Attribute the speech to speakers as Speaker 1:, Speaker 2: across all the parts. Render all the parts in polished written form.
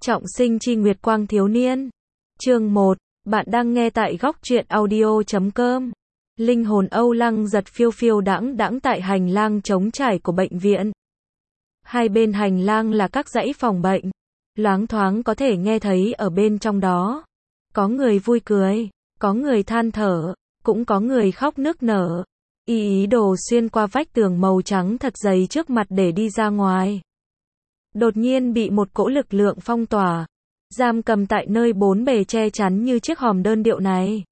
Speaker 1: Trọng sinh chi nguyệt quang thiếu niên. Chương 1, bạn đang nghe tại góc truyện audio.com. Linh hồn Âu Lăng giật phiêu phiêu đãng đãng tại hành lang trống trải của bệnh viện. Hai bên hành lang là các dãy phòng bệnh. Loáng thoáng có thể nghe thấy ở bên trong đó. Có người vui cười, có người than thở, cũng có người khóc nức nở. Ý đồ xuyên qua vách tường màu trắng thật dày trước mặt để đi ra ngoài. Đột nhiên bị một cỗ lực lượng phong tỏa, giam cầm tại nơi bốn bề che chắn như chiếc hòm đơn điệu này.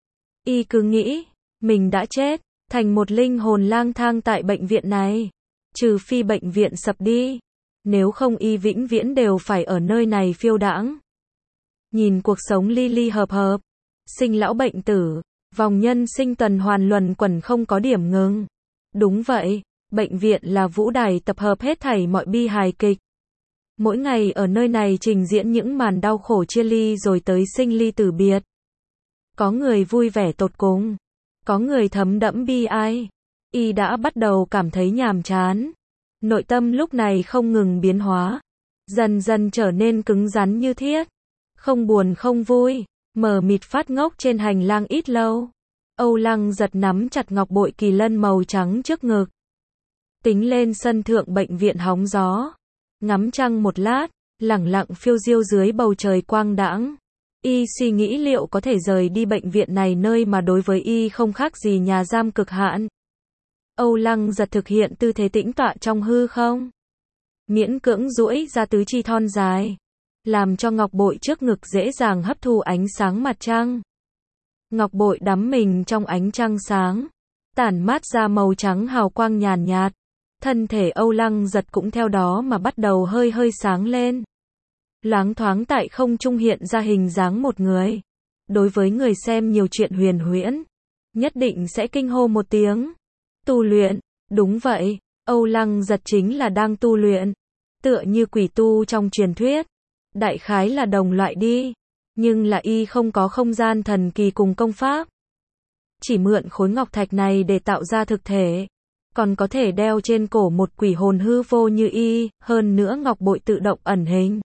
Speaker 1: Y cứ nghĩ, mình đã chết, thành một linh hồn lang thang tại bệnh viện này. Trừ phi bệnh viện sập đi, nếu không y vĩnh viễn đều phải ở nơi này phiêu đãng. Nhìn cuộc sống ly ly hợp hợp, sinh lão bệnh tử, vòng nhân sinh tuần hoàn luẩn quẩn không có điểm ngừng. Đúng vậy, bệnh viện là vũ đài tập hợp hết thảy mọi bi hài kịch. Mỗi ngày ở nơi này trình diễn những màn đau khổ chia ly rồi tới sinh ly tử biệt. Có người vui vẻ tột cùng, có người thấm đẫm bi ai. Y đã bắt đầu cảm thấy nhàm chán. Nội tâm lúc này không ngừng biến hóa, dần dần trở nên cứng rắn như thiết. Không buồn không vui, mờ mịt phát ngốc trên hành lang ít lâu. Âu Lăng giật nắm chặt ngọc bội kỳ lân màu trắng trước ngực. Tính lên sân thượng bệnh viện hóng gió. Ngắm trăng một lát, lẳng lặng phiêu diêu dưới bầu trời quang đãng. Y suy nghĩ liệu có thể rời đi bệnh viện này, nơi mà đối với Y không khác gì nhà giam cực hạn. Âu Lăng giật thực hiện tư thế tĩnh tọa trong hư không. Miễn cưỡng duỗi ra tứ chi thon dài, làm cho ngọc bội trước ngực dễ dàng hấp thu ánh sáng mặt trăng. Ngọc bội đắm mình trong ánh trăng sáng, tản mát ra màu trắng hào quang nhàn nhạt. Thân thể Âu Lăng giật cũng theo đó mà bắt đầu hơi hơi sáng lên. Loáng thoáng tại không trung hiện ra hình dáng một người. Đối với người xem nhiều chuyện huyền huyễn, nhất định sẽ kinh hô một tiếng. Tu luyện, đúng vậy, Âu Lăng giật chính là đang tu luyện. Tựa như quỷ tu trong truyền thuyết. Đại khái là đồng loại đi. Nhưng là Y không có không gian thần kỳ cùng công pháp. Chỉ mượn khối ngọc thạch này để tạo ra thực thể. Còn có thể đeo trên cổ một quỷ hồn hư vô như Y, hơn nữa ngọc bội tự động ẩn hình.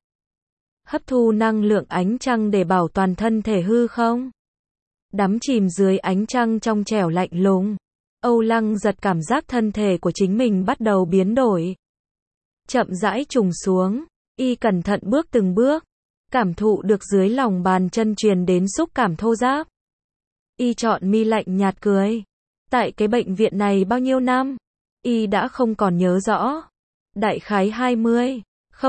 Speaker 1: Hấp thu năng lượng ánh trăng để bảo toàn thân thể hư không. Đắm chìm dưới ánh trăng trong trẻo lạnh lùng. Âu Lăng giật cảm giác thân thể của chính mình bắt đầu biến đổi. Chậm rãi trùng xuống, Y cẩn thận bước từng bước. Cảm thụ được dưới lòng bàn chân truyền đến xúc cảm thô ráp. Y chọn mi lạnh nhạt cười. Tại cái bệnh viện này bao nhiêu năm, Y đã không còn nhớ rõ. Đại khái 20,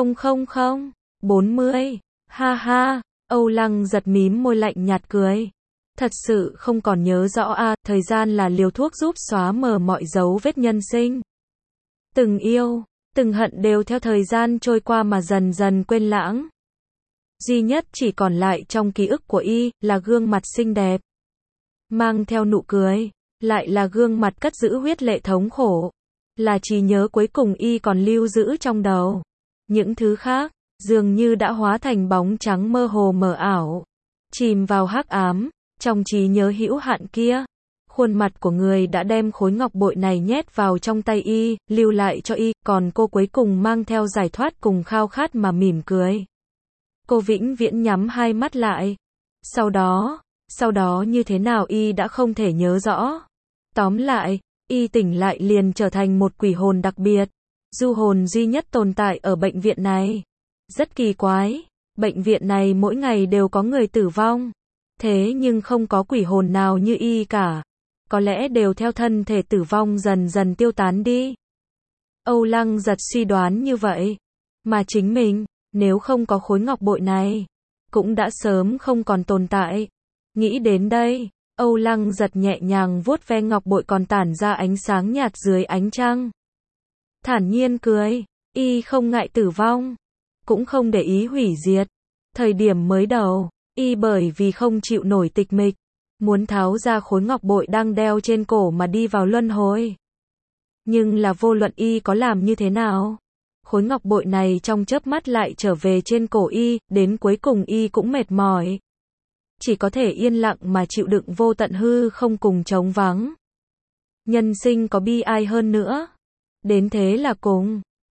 Speaker 1: 40, ha ha, Âu Lăng giật mím môi lạnh nhạt cười. Thật sự không còn nhớ rõ à, thời gian là liều thuốc giúp xóa mờ mọi dấu vết nhân sinh. Từng yêu, từng hận đều theo thời gian trôi qua mà dần dần quên lãng. Duy nhất chỉ còn lại trong ký ức của Y là gương mặt xinh đẹp, mang theo nụ cười. Lại là gương mặt cất giữ huyết lệ thống khổ. Là trí nhớ cuối cùng Y còn lưu giữ trong đầu. Những thứ khác, dường như đã hóa thành bóng trắng mơ hồ mờ ảo. Chìm vào hắc ám, trong trí nhớ hữu hạn kia. Khuôn mặt của người đã đem khối ngọc bội này nhét vào trong tay Y, lưu lại cho Y, còn cô cuối cùng mang theo giải thoát cùng khao khát mà mỉm cười. Cô vĩnh viễn nhắm hai mắt lại. Sau đó như thế nào Y đã không thể nhớ rõ. Tóm lại, Y tỉnh lại liền trở thành một quỷ hồn đặc biệt, du hồn duy nhất tồn tại ở bệnh viện này. Rất kỳ quái, bệnh viện này mỗi ngày đều có người tử vong, thế nhưng không có quỷ hồn nào như Y cả. Có lẽ đều theo thân thể tử vong dần dần tiêu tán đi. Âu Lăng giật suy đoán như vậy. Mà chính mình, nếu không có khối ngọc bội này, cũng đã sớm không còn tồn tại. Nghĩ đến đây, Âu Lăng giật nhẹ nhàng vuốt ve ngọc bội còn tản ra ánh sáng nhạt dưới ánh trăng. Thản nhiên cười, Y không ngại tử vong, cũng không để ý hủy diệt. Thời điểm mới đầu, Y bởi vì không chịu nổi tịch mịch, muốn tháo ra khối ngọc bội đang đeo trên cổ mà đi vào luân hồi. Nhưng là vô luận Y có làm như thế nào, khối ngọc bội này trong chớp mắt lại trở về trên cổ Y, đến cuối cùng Y cũng mệt mỏi. Chỉ có thể yên lặng mà chịu đựng vô tận hư không cùng trống vắng. Nhân sinh có bi ai hơn nữa. Đến thế là cùng,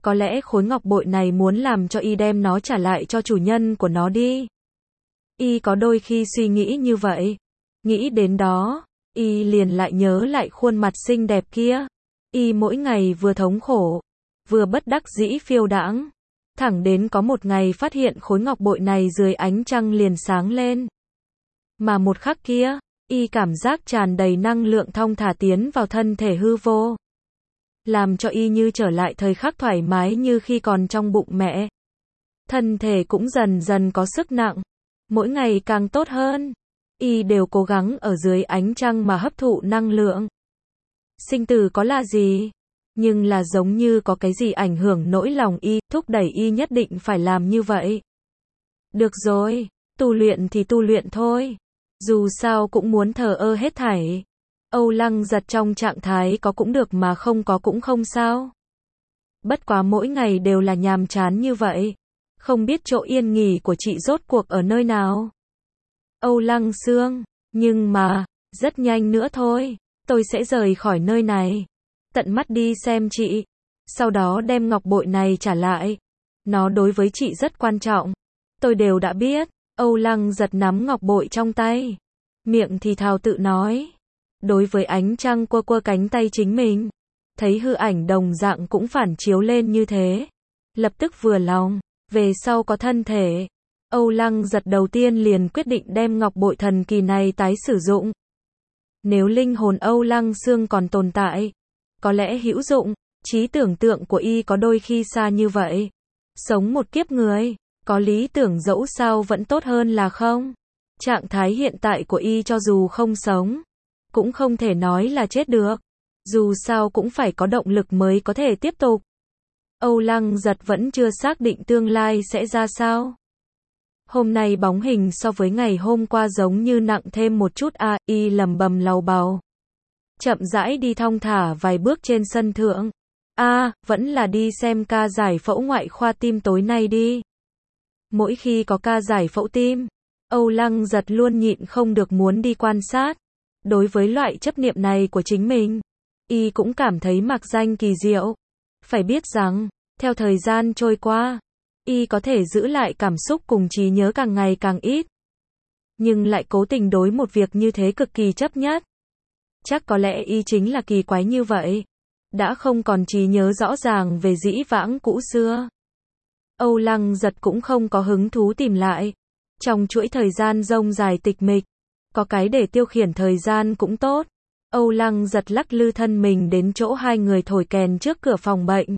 Speaker 1: Có lẽ khối ngọc bội này muốn làm cho y đem nó trả lại cho chủ nhân của nó đi. Y có đôi khi suy nghĩ như vậy. Nghĩ đến đó, y liền lại nhớ lại khuôn mặt xinh đẹp kia. Y mỗi ngày vừa thống khổ, vừa bất đắc dĩ phiêu đãng. Thẳng đến có một ngày phát hiện khối ngọc bội này dưới ánh trăng liền sáng lên. Mà một khắc kia, y cảm giác tràn đầy năng lượng thong thả tiến vào thân thể hư vô. Làm cho y như trở lại thời khắc thoải mái như khi còn trong bụng mẹ. Thân thể cũng dần dần có sức nặng. Mỗi ngày càng tốt hơn. Y đều cố gắng ở dưới ánh trăng mà hấp thụ năng lượng. Sinh tử có là gì? Nhưng là giống như có cái gì ảnh hưởng nỗi lòng y, thúc đẩy y nhất định phải làm như vậy. Được rồi, tu luyện thì tu luyện thôi. Dù sao cũng muốn thờ ơ hết thảy. Âu Lăng Giật trong trạng thái có cũng được mà không có cũng không sao. Bất quá mỗi ngày đều là nhàm chán như vậy. Không biết chỗ yên nghỉ của chị rốt cuộc ở nơi nào. Âu Lăng Sương, nhưng mà, rất nhanh nữa thôi, tôi sẽ rời khỏi nơi này. Tận mắt đi xem chị. Sau đó đem ngọc bội này trả lại. Nó đối với chị rất quan trọng. Tôi đều đã biết. Âu Lăng Giật nắm ngọc bội trong tay. Miệng thì thào tự nói. Đối với ánh trăng quơ quơ cánh tay chính mình. Thấy hư ảnh đồng dạng cũng phản chiếu lên như thế. Lập tức vừa lòng. Về sau có thân thể. Âu Lăng Giật đầu tiên liền quyết định đem ngọc bội thần kỳ này tái sử dụng. Nếu linh hồn Âu Lăng Sương còn tồn tại, có lẽ hữu dụng. Trí tưởng tượng của y có đôi khi xa như vậy. Sống một kiếp người, có lý tưởng dẫu sao vẫn tốt hơn là không. Trạng thái hiện tại của y cho dù không sống, cũng không thể nói là chết được. Dù sao cũng phải có động lực mới có thể tiếp tục. Âu Lăng Giật vẫn chưa xác định tương lai sẽ ra sao. Hôm nay bóng hình so với ngày hôm qua giống như nặng thêm một chút y lầm bầm lầu bầu. Chậm rãi đi thong thả vài bước trên sân thượng. Vẫn là đi xem ca giải phẫu ngoại khoa tim tối nay đi. Mỗi khi có ca giải phẫu tim, Âu Lăng Giật luôn nhịn không được muốn đi quan sát. Đối với loại chấp niệm này của chính mình, y cũng cảm thấy mạc danh kỳ diệu. Phải biết rằng, theo thời gian trôi qua, y có thể giữ lại cảm xúc cùng trí nhớ càng ngày càng ít. Nhưng lại cố tình đối một việc như thế cực kỳ chấp nhất. Chắc có lẽ y chính là kỳ quái như vậy. Đã không còn trí nhớ rõ ràng về dĩ vãng cũ xưa. Âu Lăng Giật cũng không có hứng thú tìm lại. Trong chuỗi thời gian rông dài tịch mịch, có cái để tiêu khiển thời gian cũng tốt. Âu Lăng Giật lắc lư thân mình đến chỗ hai người thổi kèn trước cửa phòng bệnh.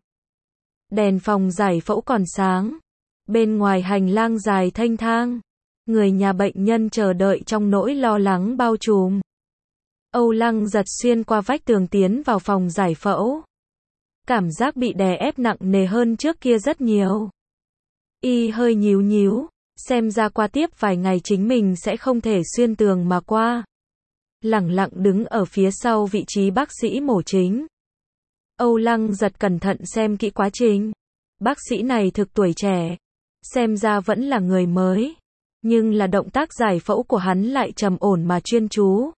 Speaker 1: Đèn phòng giải phẫu còn sáng. Bên ngoài hành lang dài thênh thang. Người nhà bệnh nhân chờ đợi trong nỗi lo lắng bao trùm. Âu Lăng Giật xuyên qua vách tường tiến vào phòng giải phẫu. Cảm giác bị đè ép nặng nề hơn trước kia rất nhiều. Y hơi nhíu nhíu, xem ra qua tiếp vài ngày chính mình sẽ không thể xuyên tường mà qua. Lẳng lặng đứng ở phía sau vị trí bác sĩ mổ chính. Âu Lăng Giật cẩn thận xem kỹ quá trình. Bác sĩ này thực tuổi trẻ, xem ra vẫn là người mới, nhưng là động tác giải phẫu của hắn lại trầm ổn mà chuyên chú.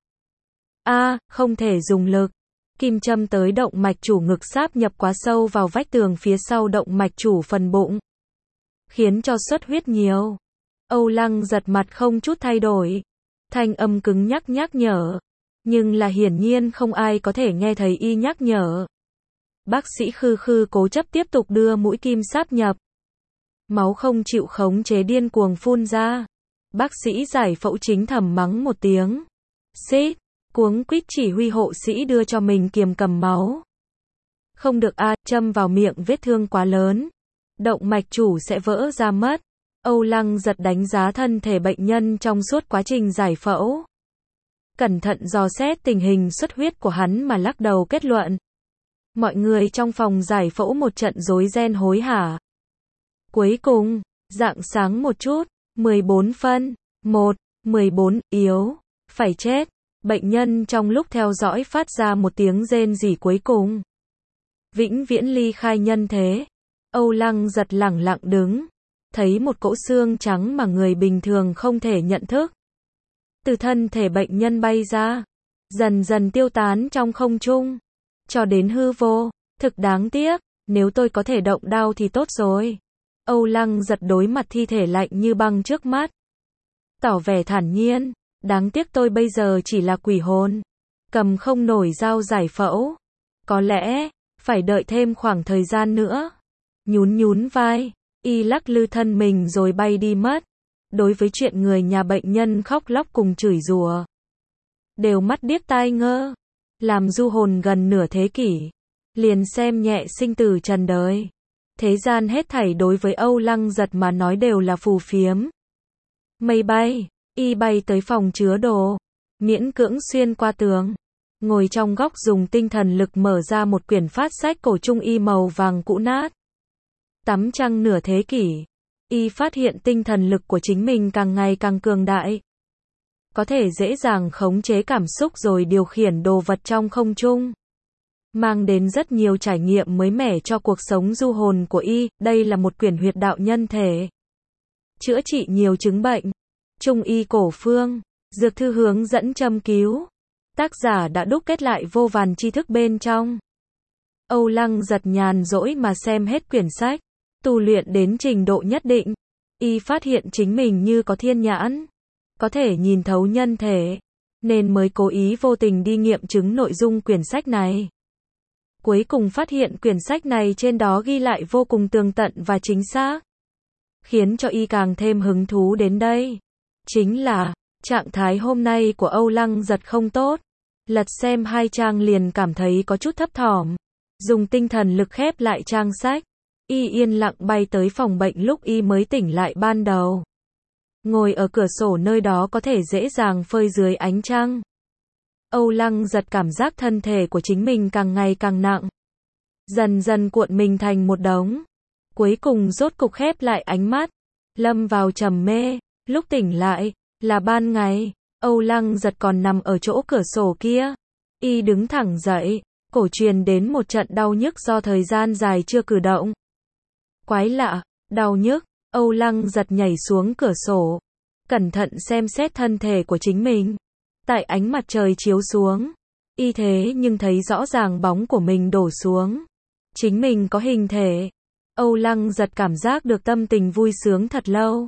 Speaker 1: Không thể dùng lực. Kim châm tới động mạch chủ ngực sáp nhập quá sâu vào vách tường phía sau động mạch chủ phần bụng, khiến cho xuất huyết nhiều. Âu Lăng Giật mặt không chút thay đổi. Thanh âm cứng nhắc nhắc nhở. Nhưng là hiển nhiên không ai có thể nghe thấy y nhắc nhở. Bác sĩ khư khư cố chấp tiếp tục đưa mũi kim sáp nhập. Máu không chịu khống chế điên cuồng phun ra. Bác sĩ giải phẫu chính thầm mắng một tiếng. Xít, cuống quýt chỉ huy hộ sĩ đưa cho mình kiềm cầm máu. Không được châm vào miệng vết thương quá lớn. Động mạch chủ sẽ vỡ ra mất. Âu Lăng Giật đánh giá thân thể bệnh nhân trong suốt quá trình giải phẫu. Cẩn thận dò xét tình hình xuất huyết của hắn mà lắc đầu kết luận. Mọi người trong phòng giải phẫu một trận rối ren hối hả. Cuối cùng, rạng sáng một chút, 14 phân, 14, yếu, phải chết. Bệnh nhân trong lúc theo dõi phát ra một tiếng rên rỉ cuối cùng. Vĩnh viễn ly khai nhân thế. Âu Lăng Giật lẳng lặng đứng. Thấy một cỗ xương trắng mà người bình thường không thể nhận thức. Từ thân thể bệnh nhân bay ra. Dần dần tiêu tán trong không trung. Cho đến hư vô. Thực đáng tiếc. Nếu tôi có thể động đao thì tốt rồi. Âu Lăng Giật đối mặt thi thể lạnh như băng trước mắt, tỏ vẻ thản nhiên. Đáng tiếc tôi bây giờ chỉ là quỷ hồn, cầm không nổi dao giải phẫu. Có lẽ phải đợi thêm khoảng thời gian nữa. Nhún nhún vai, y lắc lư thân mình rồi bay đi mất. Đối với chuyện người nhà bệnh nhân khóc lóc cùng chửi rủa, đều mắt điếc tai ngơ. Làm du hồn gần nửa thế kỷ, liền xem nhẹ sinh tử trần đời. Thế gian hết thảy đối với Âu Lăng Giật mà nói đều là phù phiếm. Mây bay, y bay tới phòng chứa đồ, miễn cưỡng xuyên qua tường, ngồi trong góc dùng tinh thần lực mở ra một quyển phát sách cổ trung y màu vàng cũ nát. Tắm trăng nửa thế kỷ, y phát hiện tinh thần lực của chính mình càng ngày càng cường đại. Có thể dễ dàng khống chế cảm xúc rồi điều khiển đồ vật trong không trung, mang đến rất nhiều trải nghiệm mới mẻ cho cuộc sống du hồn của y. Đây là một quyển huyệt đạo nhân thể, chữa trị nhiều chứng bệnh, trung y cổ phương, dược thư hướng dẫn châm cứu. Tác giả đã đúc kết lại vô vàn tri thức bên trong. Âu Lăng Giật nhàn rỗi mà xem hết quyển sách, tu luyện đến trình độ nhất định, y phát hiện chính mình như có thiên nhãn, có thể nhìn thấu nhân thể, nên mới cố ý vô tình đi nghiệm chứng nội dung quyển sách này. Cuối cùng phát hiện quyển sách này trên đó ghi lại vô cùng tường tận và chính xác, khiến cho y càng thêm hứng thú đến đây. Chính là, trạng thái hôm nay của Âu Lăng Giật không tốt. Lật xem 2 trang liền cảm thấy có chút thấp thỏm. Dùng tinh thần lực khép lại trang sách, y yên lặng bay tới phòng bệnh lúc y mới tỉnh lại ban đầu. Ngồi ở cửa sổ nơi đó có thể dễ dàng phơi dưới ánh trăng. Âu Lăng Giật cảm giác thân thể của chính mình càng ngày càng nặng, dần dần cuộn mình thành một đống. Cuối cùng rốt cục khép lại ánh mắt, lâm vào trầm mê. Lúc tỉnh lại, là ban ngày. Âu Lăng Giật còn nằm ở chỗ cửa sổ kia. Y đứng thẳng dậy, cổ truyền đến một trận đau nhức do thời gian dài chưa cử động. Quái lạ, đau nhức. Âu Lăng Giật nhảy xuống cửa sổ, cẩn thận xem xét thân thể của chính mình. Tại ánh mặt trời chiếu xuống, y thế nhưng thấy rõ ràng bóng của mình đổ xuống. Chính mình có hình thể. Âu Lăng Giật cảm giác được tâm tình vui sướng thật lâu.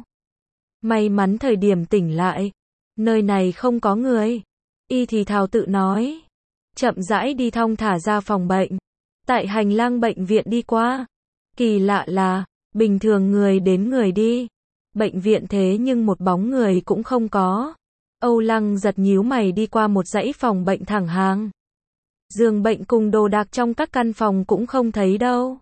Speaker 1: May mắn thời điểm tỉnh lại, nơi này không có người. Y thì thào tự nói, chậm rãi đi thong thả ra phòng bệnh. Tại hành lang bệnh viện đi qua, kỳ lạ là, bình thường người đến người đi, bệnh viện thế nhưng một bóng người cũng không có. Âu Lăng Giật nhíu mày đi qua một dãy phòng bệnh thẳng hàng. Giường bệnh cùng đồ đạc trong các căn phòng cũng không thấy đâu.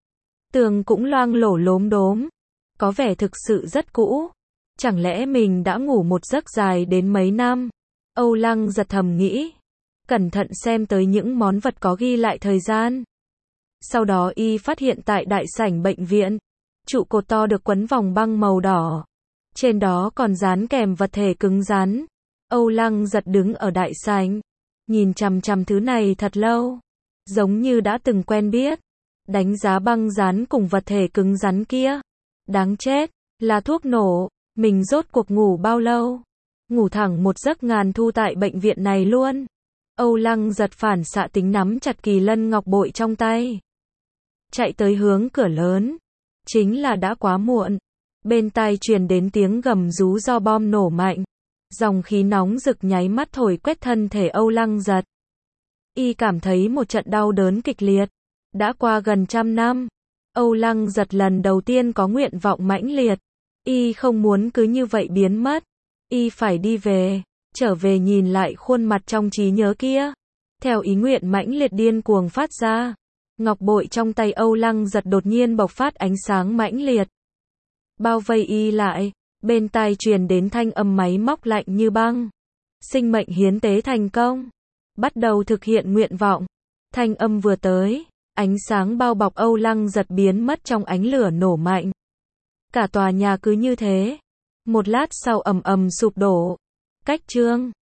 Speaker 1: Tường cũng loang lổ lốm đốm, có vẻ thực sự rất cũ. Chẳng lẽ mình đã ngủ một giấc dài đến mấy năm? Âu Lăng Giật thầm nghĩ, cẩn thận xem tới những món vật có ghi lại thời gian. Sau đó y phát hiện tại đại sảnh bệnh viện, trụ cột to được quấn vòng băng màu đỏ. Trên đó còn dán kèm vật thể cứng rắn. Âu Lăng Giật đứng ở đại sảnh, nhìn chằm chằm thứ này thật lâu, giống như đã từng quen biết. Đánh giá băng dán cùng vật thể cứng rắn kia. Đáng chết, là thuốc nổ. Mình rốt cuộc ngủ bao lâu? Ngủ thẳng một giấc ngàn thu tại bệnh viện này luôn. Âu Lăng Giật phản xạ tính nắm chặt kỳ lân ngọc bội trong tay, chạy tới hướng cửa lớn. Chính là đã quá muộn. Bên tai truyền đến tiếng gầm rú do bom nổ mạnh. Dòng khí nóng rực nháy mắt thổi quét thân thể Âu Lăng Giật. Y cảm thấy một trận đau đớn kịch liệt. Đã qua gần 100 năm, Âu Lăng Giật lần đầu tiên có nguyện vọng mãnh liệt. Y không muốn cứ như vậy biến mất. Y phải đi về, trở về nhìn lại khuôn mặt trong trí nhớ kia. Theo ý nguyện mãnh liệt điên cuồng phát ra, ngọc bội trong tay Âu Lăng Giật đột nhiên bộc phát ánh sáng mãnh liệt, bao vây y lại. Bên tai truyền đến thanh âm máy móc lạnh như băng. Sinh mệnh hiến tế thành công. Bắt đầu thực hiện nguyện vọng. Thanh âm vừa tới, ánh sáng bao bọc Âu Lăng Giật biến mất trong ánh lửa nổ mạnh. Cả tòa nhà cứ như thế, một lát sau ầm ầm sụp đổ. Cách chương